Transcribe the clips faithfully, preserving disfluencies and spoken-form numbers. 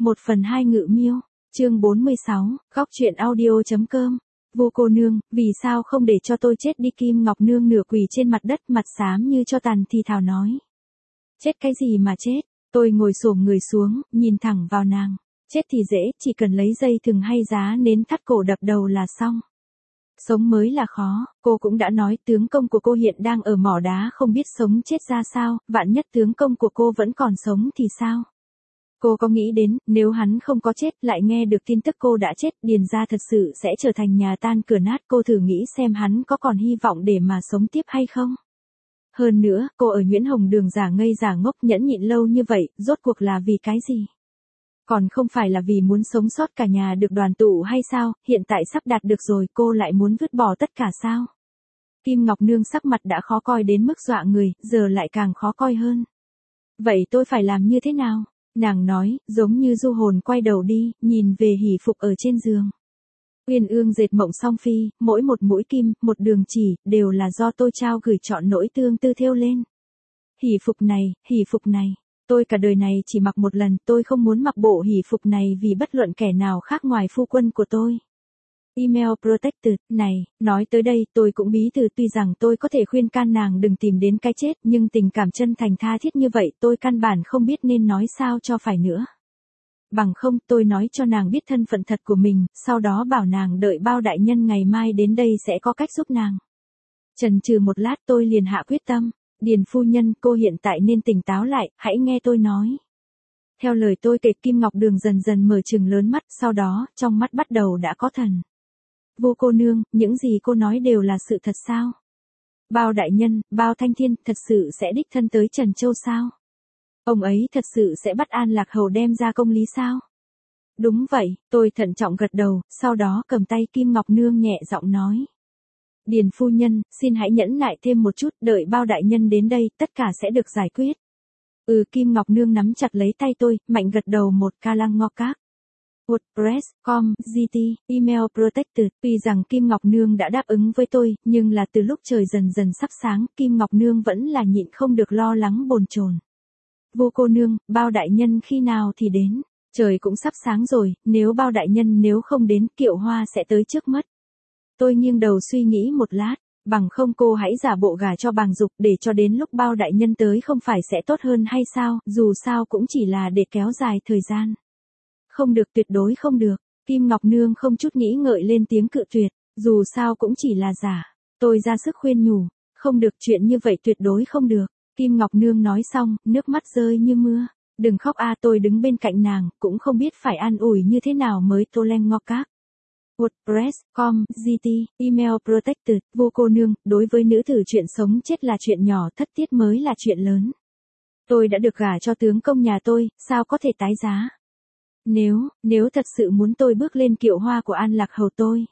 một phần hai Ngự Miêu, chương bốn mươi sáu, góc truyện audio.com. Vô cô nương, vì sao không để cho tôi chết đi? Kim Ngọc Nương nửa quỳ trên mặt đất, mặt xám như cho tàn thì thào nói. Chết cái gì mà chết? Tôi ngồi xổm người xuống, nhìn thẳng vào nàng. Chết thì dễ, chỉ cần lấy dây thừng hay giá nến thắt cổ đập đầu là xong. Sống mới là khó, cô cũng đã nói tướng công của cô hiện đang ở mỏ đá không biết sống chết ra sao, vạn nhất tướng công của cô vẫn còn sống thì sao? Cô có nghĩ đến, nếu hắn không có chết lại nghe được tin tức cô đã chết, Điền gia thật sự sẽ trở thành nhà tan cửa nát. Cô thử nghĩ xem hắn có còn hy vọng để mà sống tiếp hay không? Hơn nữa, cô ở Nguyễn Hồng Đường giả ngây giả ngốc nhẫn nhịn lâu như vậy, rốt cuộc là vì cái gì? Còn không phải là vì muốn sống sót cả nhà được đoàn tụ hay sao? Hiện tại sắp đạt được rồi, cô lại muốn vứt bỏ tất cả sao? Kim Ngọc Nương sắc mặt đã khó coi đến mức dọa người, giờ lại càng khó coi hơn. Vậy tôi phải làm như thế nào? Nàng nói, giống như du hồn quay đầu đi, nhìn về hỷ phục ở trên giường. Uyên ương dệt mộng song phi, mỗi một mũi kim, một đường chỉ, đều là do tôi trao gửi chọn nỗi tương tư thêu lên. Hỷ phục này, hỷ phục này, tôi cả đời này chỉ mặc một lần, tôi không muốn mặc bộ hỷ phục này vì bất luận kẻ nào khác ngoài phu quân của tôi. Email Protected, này, nói tới đây tôi cũng bí từ, tuy rằng tôi có thể khuyên can nàng đừng tìm đến cái chết, nhưng tình cảm chân thành tha thiết như vậy tôi căn bản không biết nên nói sao cho phải nữa. Bằng không tôi nói cho nàng biết thân phận thật của mình, sau đó bảo nàng đợi Bao đại nhân ngày mai đến đây sẽ có cách giúp nàng. Chần chừ một lát tôi liền hạ quyết tâm, Điền phu nhân, cô hiện tại nên tỉnh táo lại, hãy nghe tôi nói. Theo lời tôi kể, Kim Ngọc Đường dần dần mở trừng lớn mắt, sau đó, trong mắt bắt đầu đã có thần. Vô cô nương, những gì cô nói đều là sự thật sao? Bao đại nhân, Bao Thanh Thiên thật sự sẽ đích thân tới Trần Châu sao? Ông ấy thật sự sẽ bắt An Lạc Hầu đem ra công lý sao? Đúng vậy, tôi thận trọng gật đầu, sau đó cầm tay Kim Ngọc Nương nhẹ giọng nói. Điền phu nhân, xin hãy nhẫn nại thêm một chút, đợi Bao đại nhân đến đây, tất cả sẽ được giải quyết. Ừ, Kim Ngọc Nương nắm chặt lấy tay tôi, mạnh gật đầu một ca lăng ngo các. WordPress, com, giê tê, Email Protected. Tuy rằng Kim Ngọc Nương đã đáp ứng với tôi, nhưng là từ lúc trời dần dần sắp sáng, Kim Ngọc Nương vẫn là nhịn không được lo lắng bồn chồn. Vô cô nương, Bao đại nhân khi nào thì đến? Trời cũng sắp sáng rồi, nếu Bao đại nhân nếu không đến, Kiệu Hoa sẽ tới trước mất. Tôi nghiêng đầu suy nghĩ một lát, bằng không cô hãy giả bộ gả cho Bàng Dục để cho đến lúc Bao đại nhân tới không phải sẽ tốt hơn hay sao, dù sao cũng chỉ là để kéo dài thời gian. Không được, tuyệt đối không được. Kim Ngọc Nương không chút nghĩ ngợi lên tiếng cự tuyệt, dù sao cũng chỉ là giả. Tôi ra sức khuyên nhủ, không được, chuyện như vậy tuyệt đối không được. Kim Ngọc Nương nói xong, nước mắt rơi như mưa. Đừng khóc a, tôi đứng bên cạnh nàng, cũng không biết phải an ủi như thế nào mới tô len ngo các. WordPress, com, giê tê, Email Protected. Vô cô nương, đối với nữ tử chuyện sống chết là chuyện nhỏ, thất tiết mới là chuyện lớn. Tôi đã được gả cho tướng công nhà tôi, sao có thể tái giá? Nếu, nếu thật sự muốn tôi bước lên kiệu hoa của An Lạc Hầu tôi.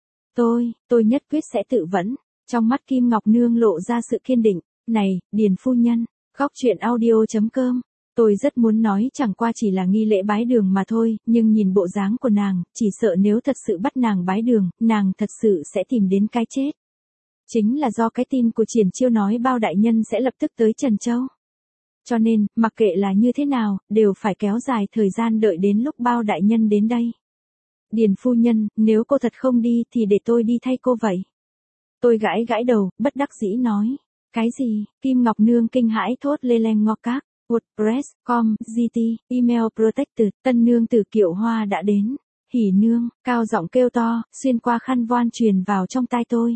Tôi, tôi nhất quyết sẽ tự vẫn. Trong mắt Kim Ngọc Nương lộ ra sự kiên định. Này, Điền phu nhân, góc truyện audio.com. Tôi rất muốn nói chẳng qua chỉ là nghi lễ bái đường mà thôi, nhưng nhìn bộ dáng của nàng, chỉ sợ nếu thật sự bắt nàng bái đường, nàng thật sự sẽ tìm đến cái chết. Chính là do cái tin của Triển Chiêu nói Bao đại nhân sẽ lập tức tới Trần Châu. Cho nên, mặc kệ là như thế nào, đều phải kéo dài thời gian đợi đến lúc Bao đại nhân đến đây. Điền phu nhân, nếu cô thật không đi thì để tôi đi thay cô vậy. Tôi gãi gãi đầu, bất đắc dĩ nói. Cái gì? Kim Ngọc Nương kinh hãi thốt lê leng ngo các. WordPress, com, giê tê, Email Protected. Tân nương tử Kiệu Hoa đã đến. Hỉ nương, cao giọng kêu to, xuyên qua khăn voan truyền vào trong tai tôi.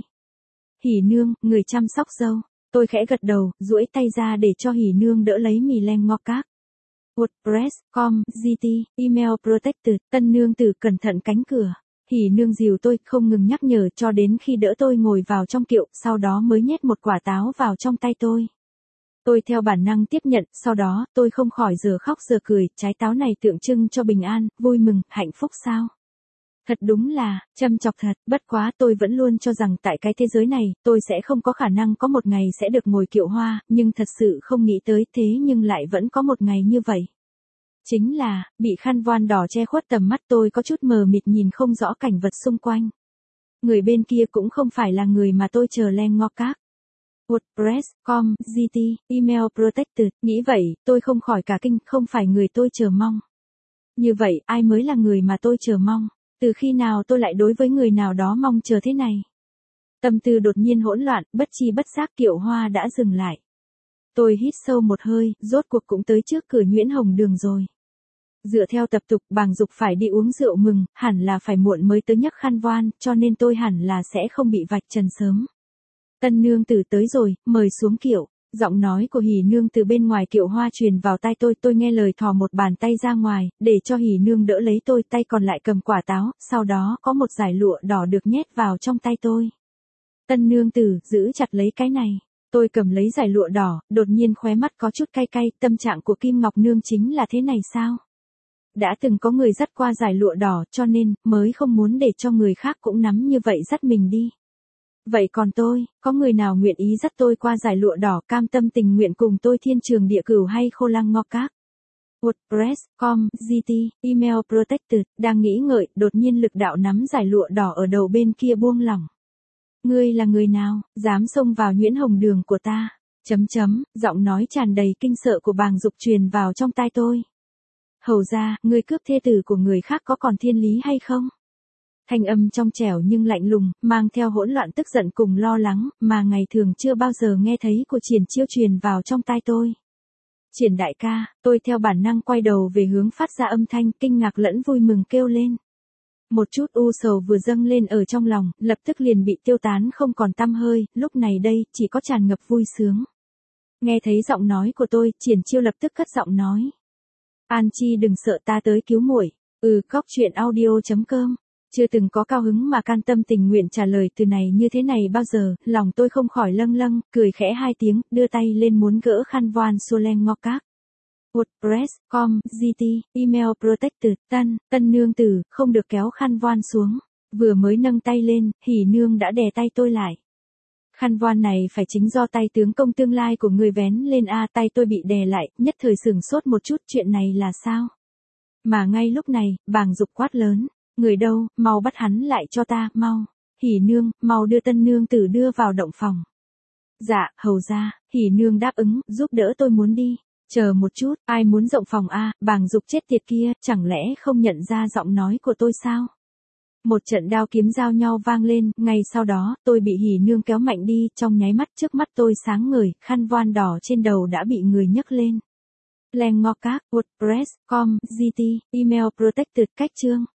Hỉ nương, người chăm sóc dâu. Tôi khẽ gật đầu, duỗi tay ra để cho Hỉ nương đỡ lấy mì leng ngo các. WordPress, com, giê tê, Email Protected. Tân nương tử cẩn thận cánh cửa. Hỉ nương dìu tôi, không ngừng nhắc nhở cho đến khi đỡ tôi ngồi vào trong kiệu, sau đó mới nhét một quả táo vào trong tay tôi. Tôi theo bản năng tiếp nhận, sau đó, tôi không khỏi giờ khóc giờ cười, trái táo này tượng trưng cho bình an, vui mừng, hạnh phúc sao? Thật đúng là, châm chọc thật, bất quá tôi vẫn luôn cho rằng tại cái thế giới này, tôi sẽ không có khả năng có một ngày sẽ được ngồi kiệu hoa, nhưng thật sự không nghĩ tới thế nhưng lại vẫn có một ngày như vậy. Chính là, bị khăn voan đỏ che khuất tầm mắt tôi có chút mờ mịt nhìn không rõ cảnh vật xung quanh. Người bên kia cũng không phải là người mà tôi chờ len ngo các. WordPress, com, giê tê, Email Protected. Nghĩ vậy, tôi không khỏi cả kinh, không phải người tôi chờ mong. Như vậy, ai mới là người mà tôi chờ mong? Từ khi nào tôi lại đối với người nào đó mong chờ thế này? Tâm tư đột nhiên hỗn loạn, bất chi bất giác Kiệu Hoa đã dừng lại. Tôi hít sâu một hơi, rốt cuộc cũng tới trước cửa Nguyễn Hồng Đường rồi. Dựa theo tập tục, Bàng Dục phải đi uống rượu mừng, hẳn là phải muộn mới tới nhấc khăn voan, cho nên tôi hẳn là sẽ không bị vạch trần sớm. Tân nương tử tới rồi, mời xuống kiệu. Giọng nói của Hỉ nương từ bên ngoài Kiệu Hoa truyền vào tai tôi, tôi nghe lời thò một bàn tay ra ngoài, để cho Hỉ nương đỡ lấy tôi, tay còn lại cầm quả táo, sau đó có một dải lụa đỏ được nhét vào trong tay tôi. Tân nương tử, giữ chặt lấy cái này. Tôi cầm lấy dải lụa đỏ, đột nhiên khóe mắt có chút cay cay, tâm trạng của Kim Ngọc Nương chính là thế này sao? Đã từng có người dắt qua dải lụa đỏ, cho nên, mới không muốn để cho người khác cũng nắm như vậy dắt mình đi. Vậy còn tôi, có người nào nguyện ý dắt tôi qua dải lụa đỏ, cam tâm tình nguyện cùng tôi thiên trường địa cửu hay khô lăng ngo các? WordPress, com, giê tê, email protected, đang nghĩ ngợi, đột nhiên lực đạo nắm dải lụa đỏ ở đầu bên kia buông lỏng. Ngươi là người nào, dám xông vào Nguyễn Hồng Đường của ta? Chấm chấm, giọng nói tràn đầy kinh sợ của Bàng Dục truyền vào trong tai tôi. Hầu ra, ngươi cướp thê tử của người khác có còn thiên lý hay không? Thanh âm trong trẻo nhưng lạnh lùng, mang theo hỗn loạn tức giận cùng lo lắng, mà ngày thường chưa bao giờ nghe thấy của Triển Chiêu truyền vào trong tai tôi. Triển đại ca, tôi theo bản năng quay đầu về hướng phát ra âm thanh, kinh ngạc lẫn vui mừng kêu lên. Một chút u sầu vừa dâng lên ở trong lòng, lập tức liền bị tiêu tán không còn tăm hơi, lúc này đây, chỉ có tràn ngập vui sướng. Nghe thấy giọng nói của tôi, Triển Chiêu lập tức cất giọng nói. An Chi đừng sợ, ta tới cứu muội. Ừ, cóc truyện audio chấm com. Chưa từng có cao hứng mà can tâm tình nguyện trả lời từ này như thế này bao giờ, lòng tôi không khỏi lâng lâng, cười khẽ hai tiếng, đưa tay lên muốn gỡ khăn voan xô len ngo các. WordPress, com, giê tê, email protected, tân, tân nương tử, không được kéo khăn voan xuống. Vừa mới nâng tay lên, Hỉ nương đã đè tay tôi lại. Khăn voan này phải chính do tay tướng công tương lai của người vén lên a, tay tôi bị đè lại, nhất thời sửng sốt một chút, chuyện này là sao? Mà ngay lúc này, Bàng Dục quát lớn, người đâu, mau bắt hắn lại cho ta, mau. Hỉ nương, mau đưa tân nương tử đưa vào động phòng. Dạ, hầu ra, Hỉ nương đáp ứng, giúp đỡ tôi muốn đi. Chờ một chút, ai muốn rộng phòng a? Bàng Dục chết tiệt kia, chẳng lẽ không nhận ra giọng nói của tôi sao? Một trận đao kiếm giao nhau vang lên, ngay sau đó, tôi bị Hỉ nương kéo mạnh đi, trong nháy mắt trước mắt tôi sáng ngời, khăn voan đỏ trên đầu đã bị người nhấc lên. Len ngo các, WordPress, com, giê tê, email protected, cách chương.